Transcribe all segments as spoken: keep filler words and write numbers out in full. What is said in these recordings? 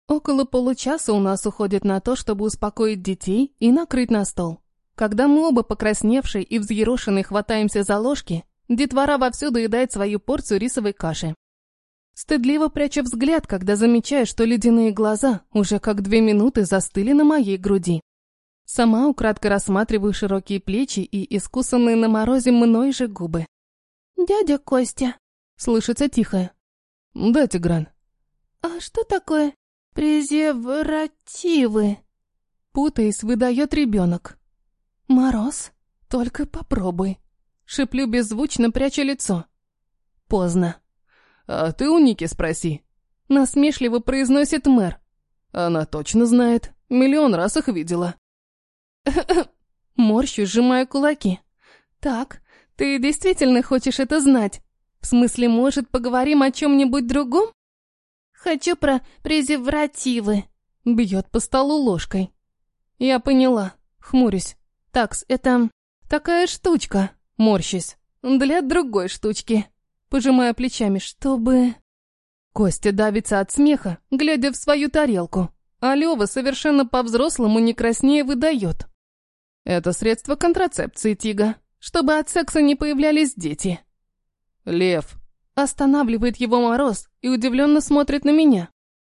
Около получаса у нас уходит на то, чтобы успокоить детей и накрыть на стол. Когда мы оба покрасневшие и взъерошенные хватаемся за ложки, детвора вовсю доедает свою порцию рисовой каши. Стыдливо пряча взгляд, когда замечаю, что ледяные глаза уже как две минуты застыли на моей груди. Сама украдкой рассматриваю широкие плечи и искусанные на морозе мной же губы. «Дядя Костя», — слышится тихое. «Да, Тигран». «А что такое презервативы?» Путаясь, выдает ребенок. «Мороз, только попробуй», — шеплю беззвучно, пряча лицо. Поздно. «А ты у Ники спроси», — насмешливо произносит мэр. «Она точно знает, миллион раз их видела». Морщу, сжимая кулаки. «Так, ты действительно хочешь это знать? В смысле, может, поговорим о чем-нибудь другом?» «Хочу про презервативы», — бьет по столу ложкой. «Я поняла», — хмурюсь. «Такс, это такая штучка», — морщусь. «Для другой штучки», — пожимая плечами, чтобы...» Костя давится от смеха, глядя в свою тарелку, а Лёва совершенно по-взрослому не краснее выдает. «Это средство контрацепции, Тига, чтобы от секса не появлялись дети». «Лев». Останавливает его Мороз и удивленно смотрит на меня.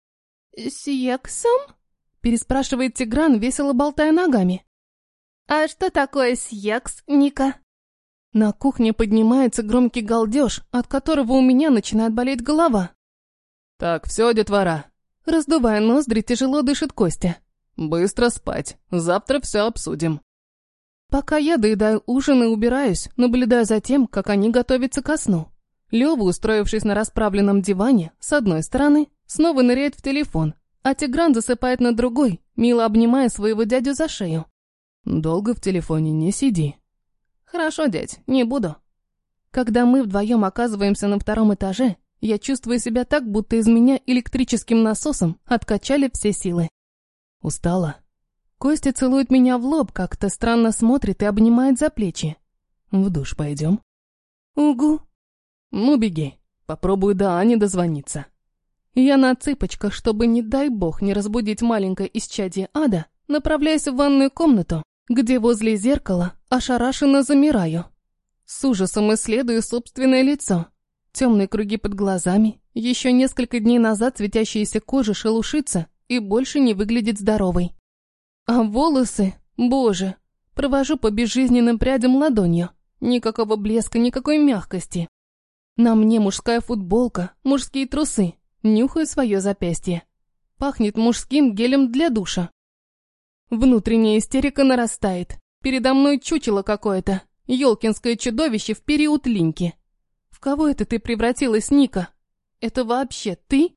«С сексом?» Переспрашивает Тигран, весело болтая ногами. «А что такое секс, Ника?» На кухне поднимается громкий галдеж, от которого у меня начинает болеть голова. «Так, все, детвора». Раздувая ноздри, тяжело дышит Костя. «Быстро спать, завтра все обсудим». Пока я доедаю ужин и убираюсь, наблюдая за тем, как они готовятся ко сну. Лёва, устроившись на расправленном диване, с одной стороны, снова ныряет в телефон, а Тигран засыпает на другой, мило обнимая своего дядю за шею. «Долго в телефоне не сиди». «Хорошо, дядь, не буду». Когда мы вдвоем оказываемся на втором этаже, я чувствую себя так, будто из меня электрическим насосом откачали все силы. «Устала?» Костя целует меня в лоб, как-то странно смотрит и обнимает за плечи. «В душ пойдем?» «Угу». «Ну, беги. Попробую до Ани дозвониться». Я на цыпочках, чтобы, не дай бог, не разбудить маленькое исчадие ада, направляюсь в ванную комнату, где возле зеркала ошарашенно замираю. С ужасом исследую собственное лицо. Темные круги под глазами, еще несколько дней назад светящаяся кожа шелушится и больше не выглядит здоровой. А волосы, боже, провожу по безжизненным прядям ладонью. Никакого блеска, никакой мягкости. На мне мужская футболка, мужские трусы. Нюхаю свое запястье. Пахнет мужским гелем для душа. Внутренняя истерика нарастает. Передо мной чучело какое-то. Ёлкинское чудовище в период линьки. В кого это ты превратилась, Ника? Это вообще ты?